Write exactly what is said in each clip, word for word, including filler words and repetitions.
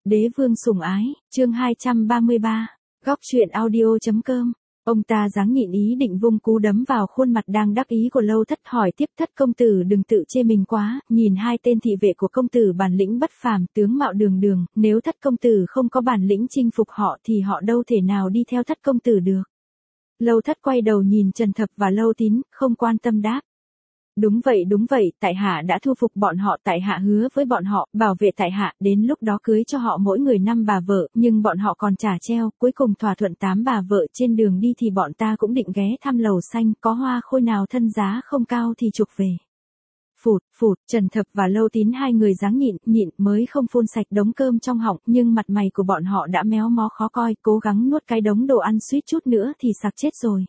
Đế vương sủng ái, chương hai trăm ba mươi ba, góc truyện audio.com. Ông ta giáng nhịn ý định vung cú đấm vào khuôn mặt đang đắc ý của Lâu Thất, hỏi tiếp: Thất công tử đừng tự chê mình quá, nhìn hai tên thị vệ của công tử bản lĩnh bất phàm, tướng mạo đường đường, nếu Thất công tử không có bản lĩnh chinh phục họ thì họ đâu thể nào đi theo Thất công tử được. Lâu Thất quay đầu nhìn Trần Thập và Lâu Tín, không quan tâm đáp: Đúng vậy đúng vậy, tại hạ đã thu phục bọn họ, tại hạ hứa với bọn họ, bảo vệ tại hạ, đến lúc đó cưới cho họ mỗi người năm bà vợ, nhưng bọn họ còn trả treo, cuối cùng thỏa thuận tám bà vợ, trên đường đi thì bọn ta cũng định ghé thăm lầu xanh, có hoa khôi nào thân giá không cao thì chụp về. Phụt, phụt, Trần Thập và Lâu Tín hai người dáng nhịn, nhịn mới không phun sạch đống cơm trong họng, nhưng mặt mày của bọn họ đã méo mó khó coi, cố gắng nuốt cái đống đồ ăn suýt chút nữa thì sặc chết rồi.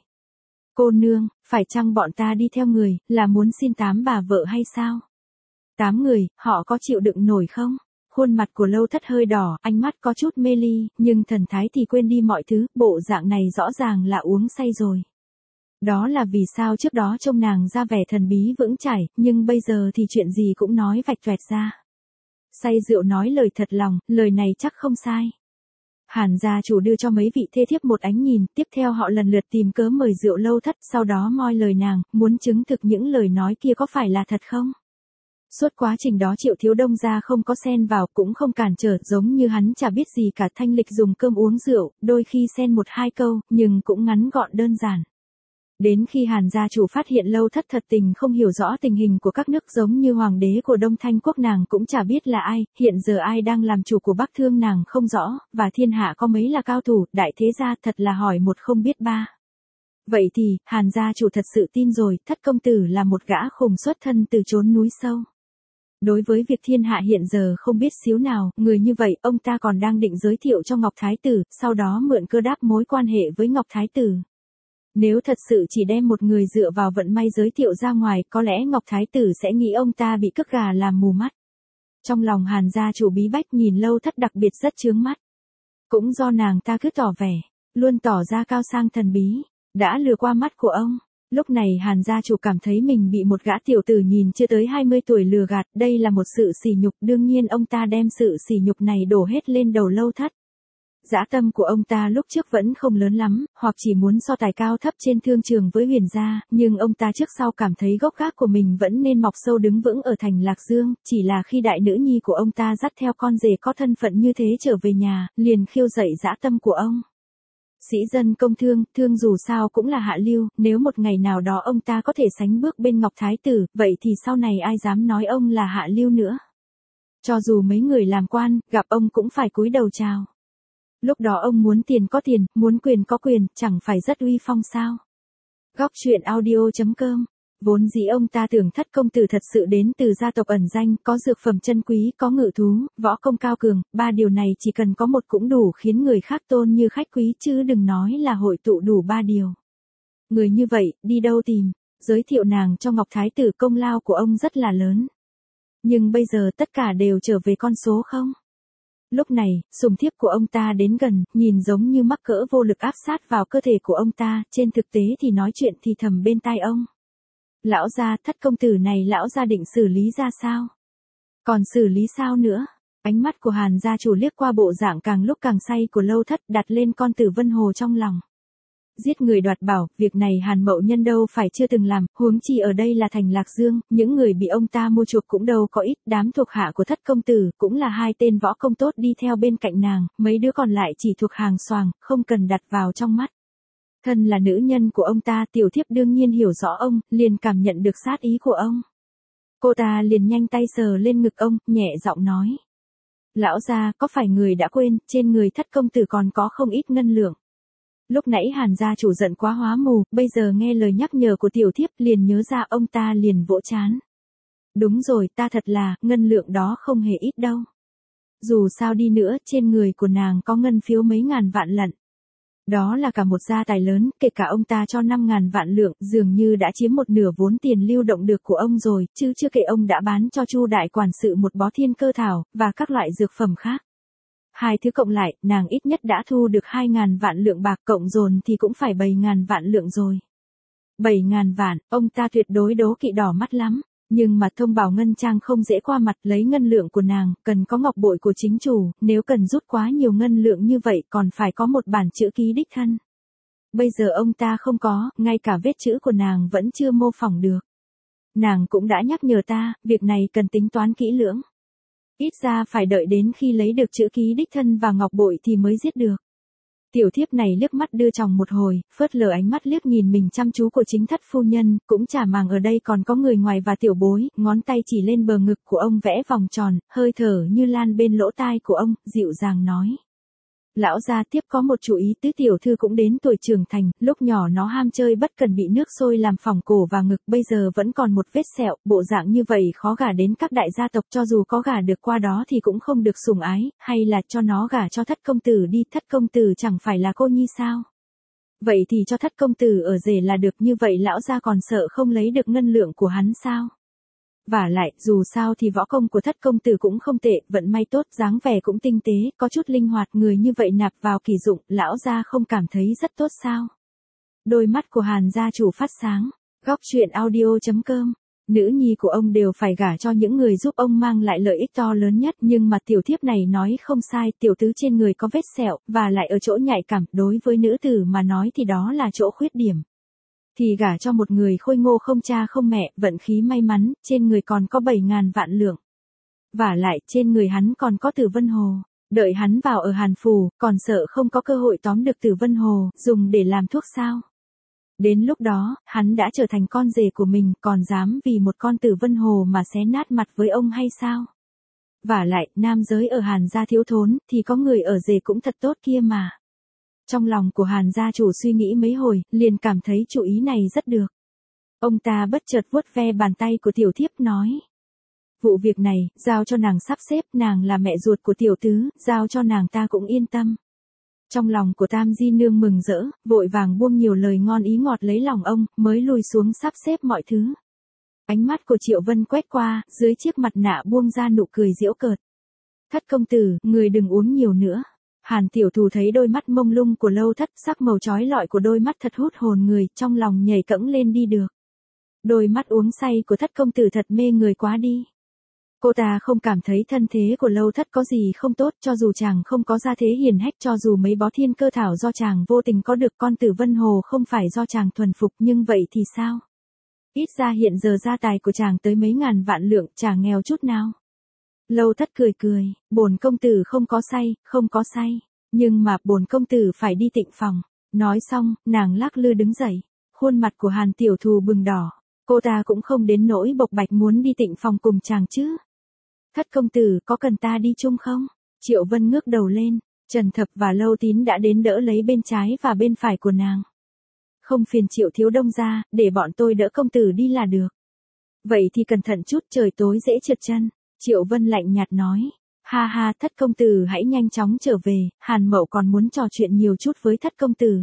Cô nương, phải chăng bọn ta đi theo người, là muốn xin tám bà vợ hay sao? Tám người, họ có chịu đựng nổi không? Khuôn mặt của Lâu Thất hơi đỏ, ánh mắt có chút mê ly, nhưng thần thái thì quên đi mọi thứ, bộ dạng này rõ ràng là uống say rồi. Đó là vì sao trước đó trông nàng ra vẻ thần bí vững chãi, nhưng bây giờ thì chuyện gì cũng nói vạch toẹt ra. Say rượu nói lời thật lòng, lời này chắc không sai. Hàn gia chủ đưa cho mấy vị thê thiếp một ánh nhìn, tiếp theo họ lần lượt tìm cớ mời rượu Lâu Thất, sau đó moi lời nàng, muốn chứng thực những lời nói kia có phải là thật không. Suốt quá trình đó Triệu Thiếu Đông gia không có xen vào, cũng không cản trở, giống như hắn chả biết gì cả, thanh lịch dùng cơm uống rượu, đôi khi xen một hai câu, nhưng cũng ngắn gọn đơn giản. Đến khi Hàn gia chủ phát hiện Lâu Thất thật tình không hiểu rõ tình hình của các nước, giống như hoàng đế của Đông Thanh quốc nàng cũng chả biết là ai, hiện giờ ai đang làm chủ của Bắc Thương nàng không rõ, và thiên hạ có mấy là cao thủ, đại thế gia, thật là hỏi một không biết ba. Vậy thì, Hàn gia chủ thật sự tin rồi, Thất công tử là một gã khùng xuất thân từ chốn núi sâu. Đối với việc thiên hạ hiện giờ không biết xíu nào, người như vậy, ông ta còn đang định giới thiệu cho Ngọc Thái Tử, sau đó mượn cơ đáp mối quan hệ với Ngọc Thái Tử. Nếu thật sự chỉ đem một người dựa vào vận may giới thiệu ra ngoài, có lẽ Ngọc Thái Tử sẽ nghĩ ông ta bị cức gà làm mù mắt. Trong lòng Hàn gia chủ bí bách, nhìn Lâu Thất đặc biệt rất chướng mắt. Cũng do nàng ta cứ tỏ vẻ, luôn tỏ ra cao sang thần bí, đã lừa qua mắt của ông. Lúc này Hàn gia chủ cảm thấy mình bị một gã tiểu tử nhìn chưa tới hai mươi tuổi lừa gạt, đây là một sự sỉ nhục, đương nhiên ông ta đem sự sỉ nhục này đổ hết lên đầu Lâu Thất. Dã tâm của ông ta lúc trước vẫn không lớn lắm, hoặc chỉ muốn so tài cao thấp trên thương trường với Huyền gia, nhưng ông ta trước sau cảm thấy gốc gác của mình vẫn nên mọc sâu đứng vững ở thành Lạc Dương, chỉ là khi đại nữ nhi của ông ta dắt theo con rể có thân phận như thế trở về nhà, liền khiêu dậy dã tâm của ông. Sĩ dân công thương, thương dù sao cũng là hạ lưu, nếu một ngày nào đó ông ta có thể sánh bước bên Ngọc Thái Tử, vậy thì sau này ai dám nói ông là hạ lưu nữa. Cho dù mấy người làm quan, gặp ông cũng phải cúi đầu chào. Lúc đó ông muốn tiền có tiền, muốn quyền có quyền, chẳng phải rất uy phong sao. Góc truyện audio.com. Vốn dĩ ông ta tưởng Thất công tử thật sự đến từ gia tộc ẩn danh, có dược phẩm chân quý, có ngự thú, võ công cao cường, ba điều này chỉ cần có một cũng đủ khiến người khác tôn như khách quý, chứ đừng nói là hội tụ đủ ba điều. Người như vậy, đi đâu tìm, giới thiệu nàng cho Ngọc Thái Tử, công lao của ông rất là lớn. Nhưng bây giờ tất cả đều trở về con số không. Lúc này, sủng thiếp của ông ta đến gần, nhìn giống như mắc cỡ vô lực áp sát vào cơ thể của ông ta, trên thực tế thì nói chuyện thì thầm bên tai ông. Lão gia, Thất công tử này lão gia định xử lý ra sao? Còn xử lý sao nữa? Ánh mắt của Hàn gia chủ liếc qua bộ dạng càng lúc càng say của Lâu Thất, đặt lên con Tử Vân Hồ trong lòng. Giết người đoạt bảo, việc này Hàn mậu nhân đâu phải chưa từng làm, huống chi ở đây là thành Lạc Dương, những người bị ông ta mua chuộc cũng đâu có ít, đám thuộc hạ của Thất công tử, cũng là hai tên võ công tốt đi theo bên cạnh nàng, mấy đứa còn lại chỉ thuộc hàng xoàng, không cần đặt vào trong mắt. Thân là nữ nhân của ông ta, tiểu thiếp đương nhiên hiểu rõ ông, liền cảm nhận được sát ý của ông. Cô ta liền nhanh tay sờ lên ngực ông, nhẹ giọng nói. Lão gia, có phải người đã quên, trên người Thất công tử còn có không ít ngân lượng. Lúc nãy Hàn gia chủ giận quá hóa mù, bây giờ nghe lời nhắc nhở của tiểu thiếp liền nhớ ra, ông ta liền vỗ trán. Đúng rồi, ta thật là, ngân lượng đó không hề ít đâu. Dù sao đi nữa, trên người của nàng có ngân phiếu mấy ngàn vạn lận. Đó là cả một gia tài lớn, kể cả ông ta cho năm ngàn vạn lượng, dường như đã chiếm một nửa vốn tiền lưu động được của ông rồi, chứ chưa kể ông đã bán cho Chu đại quản sự một bó thiên cơ thảo, và các loại dược phẩm khác. Hai thứ cộng lại, nàng ít nhất đã thu được hai ngàn vạn lượng bạc, cộng dồn thì cũng phải bảy ngàn vạn lượng rồi. Bảy ngàn vạn, ông ta tuyệt đối đố kỵ đỏ mắt lắm. Nhưng mà thông bảo ngân trang không dễ qua mặt, lấy ngân lượng của nàng, cần có ngọc bội của chính chủ, nếu cần rút quá nhiều ngân lượng như vậy còn phải có một bản chữ ký đích thân. Bây giờ ông ta không có, ngay cả vết chữ của nàng vẫn chưa mô phỏng được. Nàng cũng đã nhắc nhở ta, việc này cần tính toán kỹ lưỡng. Ít ra phải đợi đến khi lấy được chữ ký đích thân và ngọc bội thì mới giết được. Tiểu thiếp này liếc mắt đưa chòng một hồi, phớt lờ ánh mắt liếc nhìn mình chăm chú của chính thất phu nhân, cũng chả màng ở đây còn có người ngoài và tiểu bối, ngón tay chỉ lên bờ ngực của ông vẽ vòng tròn, hơi thở như lan bên lỗ tai của ông, dịu dàng nói. Lão gia tiếp có một chú ý, tứ tiểu thư cũng đến tuổi trưởng thành, lúc nhỏ nó ham chơi bất cần bị nước sôi làm phỏng cổ và ngực, bây giờ vẫn còn một vết sẹo, bộ dạng như vậy khó gả đến các đại gia tộc, cho dù có gả được qua đó thì cũng không được sủng ái, hay là cho nó gả cho thất công tử đi, thất công tử chẳng phải là cô nhi sao? Vậy thì cho thất công tử ở rể là được, như vậy lão gia còn sợ không lấy được ngân lượng của hắn sao? Vả lại, dù sao thì võ công của thất công tử cũng không tệ, vận may tốt, dáng vẻ cũng tinh tế, có chút linh hoạt, người như vậy nạp vào kỳ dụng, lão gia không cảm thấy rất tốt sao? Đôi mắt của Hàn gia chủ phát sáng. Góc truyện audio chấm com. Nữ nhi của ông đều phải gả cho những người giúp ông mang lại lợi ích to lớn nhất, nhưng mà tiểu thiếp này nói không sai, tiểu tứ trên người có vết sẹo, và lại ở chỗ nhạy cảm, đối với nữ tử mà nói thì đó là chỗ khuyết điểm. Thì gả cho một người khôi ngô không cha không mẹ, vận khí may mắn, trên người còn có bảy ngàn vạn lượng. Vả lại, trên người hắn còn có Tử Vân Hồ, đợi hắn vào ở Hàn Phủ, còn sợ không có cơ hội tóm được Tử Vân Hồ, dùng để làm thuốc sao. Đến lúc đó, hắn đã trở thành con rể của mình, còn dám vì một con Tử Vân Hồ mà xé nát mặt với ông hay sao? Vả lại, nam giới ở Hàn gia thiếu thốn, thì có người ở rể cũng thật tốt kia mà. Trong lòng của Hàn gia chủ suy nghĩ mấy hồi, liền cảm thấy chủ ý này rất được. Ông ta bất chợt vuốt ve bàn tay của tiểu thiếp nói. Vụ việc này, giao cho nàng sắp xếp, nàng là mẹ ruột của tiểu tứ, giao cho nàng ta cũng yên tâm. Trong lòng của Tam Di Nương mừng rỡ, vội vàng buông nhiều lời ngon ý ngọt lấy lòng ông, mới lùi xuống sắp xếp mọi thứ. Ánh mắt của Triệu Vân quét qua, dưới chiếc mặt nạ buông ra nụ cười giễu cợt. Thất công tử, người đừng uống nhiều nữa. Hàn tiểu thù thấy đôi mắt mông lung của Lâu Thất, sắc màu chói lọi của đôi mắt thật hút hồn người, trong lòng nhảy cẫng lên đi được. Đôi mắt uống say của Thất công tử thật mê người quá đi. Cô ta không cảm thấy thân thế của Lâu Thất có gì không tốt, cho dù chàng không có gia thế hiền hách, cho dù mấy bó thiên cơ thảo do chàng vô tình có được, con Tử Vân Hồ không phải do chàng thuần phục, nhưng vậy thì sao? Ít ra hiện giờ gia tài của chàng tới mấy ngàn vạn lượng, chàng nghèo chút nào. Lâu Thất cười cười, bổn công tử không có say, không có say, nhưng mà bổn công tử phải đi tịnh phòng. Nói xong, nàng lắc lư đứng dậy, khuôn mặt của Hàn tiểu thù bừng đỏ, cô ta cũng không đến nỗi bộc bạch muốn đi tịnh phòng cùng chàng chứ. Thất công tử, có cần ta đi chung không? Triệu Vân ngước đầu lên, Trần Thập và Lâu Tín đã đến đỡ lấy bên trái và bên phải của nàng. Không phiền Triệu thiếu đông ra, để bọn tôi đỡ công tử đi là được. Vậy thì cẩn thận chút, trời tối dễ trượt chân. Triệu Vân lạnh nhạt nói. Ha ha, Thất công tử hãy nhanh chóng trở về, Hàn Mậu còn muốn trò chuyện nhiều chút với Thất công tử.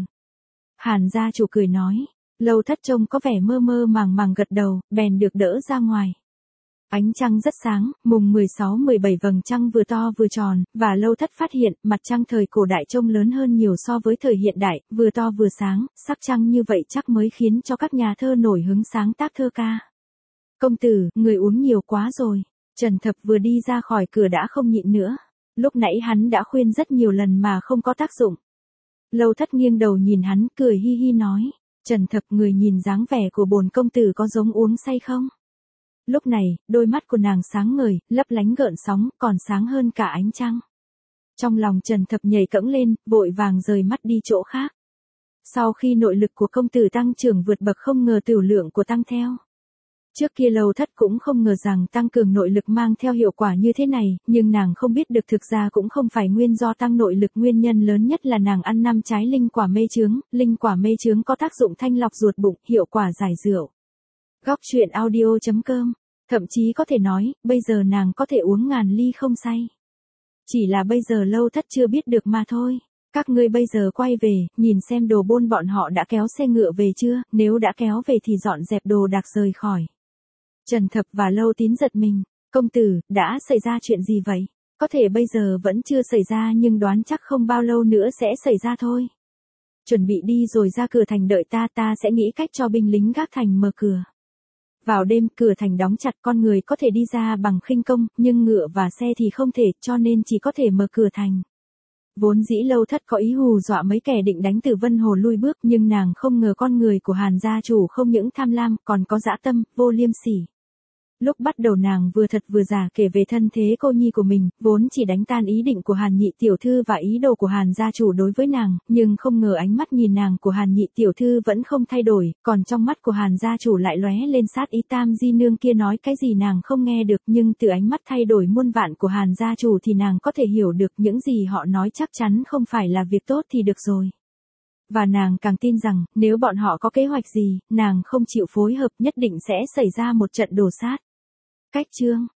Hàn gia chủ cười nói. Lâu Thất trông có vẻ mơ mơ màng màng gật đầu, bèn được đỡ ra ngoài. Ánh trăng rất sáng, mùng mười sáu mười bảy vầng trăng vừa to vừa tròn, và Lâu Thất phát hiện, mặt trăng thời cổ đại trông lớn hơn nhiều so với thời hiện đại, vừa to vừa sáng, sắc trăng như vậy chắc mới khiến cho các nhà thơ nổi hứng sáng tác thơ ca. Công tử, người uống nhiều quá rồi. Trần Thập vừa đi ra khỏi cửa đã không nhịn nữa. Lúc nãy hắn đã khuyên rất nhiều lần mà không có tác dụng. Lâu Thất nghiêng đầu nhìn hắn, cười hi hi nói. Trần Thập, người nhìn dáng vẻ của bổn công tử có giống uống say không? Lúc này, đôi mắt của nàng sáng ngời, lấp lánh gợn sóng, còn sáng hơn cả ánh trăng. Trong lòng Trần Thập nhảy cẫng lên, vội vàng rời mắt đi chỗ khác. Sau khi nội lực của công tử tăng trưởng vượt bậc, không ngờ tửu lượng của tăng theo. Trước kia Lâu Thất cũng không ngờ rằng tăng cường nội lực mang theo hiệu quả như thế này, nhưng nàng không biết được thực ra cũng không phải nguyên do tăng nội lực, nguyên nhân lớn nhất là nàng ăn năm trái linh quả mê chướng, linh quả mê chướng có tác dụng thanh lọc ruột bụng, hiệu quả giải rượu. Góc truyện audio chấm com, thậm chí có thể nói, bây giờ nàng có thể uống ngàn ly không say. Chỉ là bây giờ Lâu Thất chưa biết được mà thôi. Các ngươi bây giờ quay về, nhìn xem đồ bôn bọn họ đã kéo xe ngựa về chưa, nếu đã kéo về thì dọn dẹp đồ đạc rời khỏi. Trần Thập và Lâu Tín giật mình. Công tử, đã xảy ra chuyện gì vậy? Có thể bây giờ vẫn chưa xảy ra nhưng đoán chắc không bao lâu nữa sẽ xảy ra thôi. Chuẩn bị đi rồi ra cửa thành đợi ta, ta sẽ nghĩ cách cho binh lính gác thành mở cửa. Vào đêm, cửa thành đóng chặt, con người có thể đi ra bằng khinh công, nhưng ngựa và xe thì không thể, cho nên chỉ có thể mở cửa thành. Vốn dĩ Lâu Thất có ý hù dọa mấy kẻ định đánh Tử Vân Hồ lui bước, nhưng nàng không ngờ con người của Hàn gia chủ không những tham lam, còn có dã tâm, vô liêm sỉ. Lúc bắt đầu nàng vừa thật vừa giả kể về thân thế cô nhi của mình, vốn chỉ đánh tan ý định của Hàn nhị tiểu thư và ý đồ của Hàn gia chủ đối với nàng, nhưng không ngờ ánh mắt nhìn nàng của Hàn nhị tiểu thư vẫn không thay đổi, còn trong mắt của Hàn gia chủ lại lóe lên sát ý. Tam di nương kia nói cái gì nàng không nghe được, nhưng từ ánh mắt thay đổi muôn vạn của Hàn gia chủ thì nàng có thể hiểu được những gì họ nói chắc chắn không phải là việc tốt thì được rồi. Và nàng càng tin rằng, nếu bọn họ có kế hoạch gì, nàng không chịu phối hợp nhất định sẽ xảy ra một trận đồ sát. Cách chương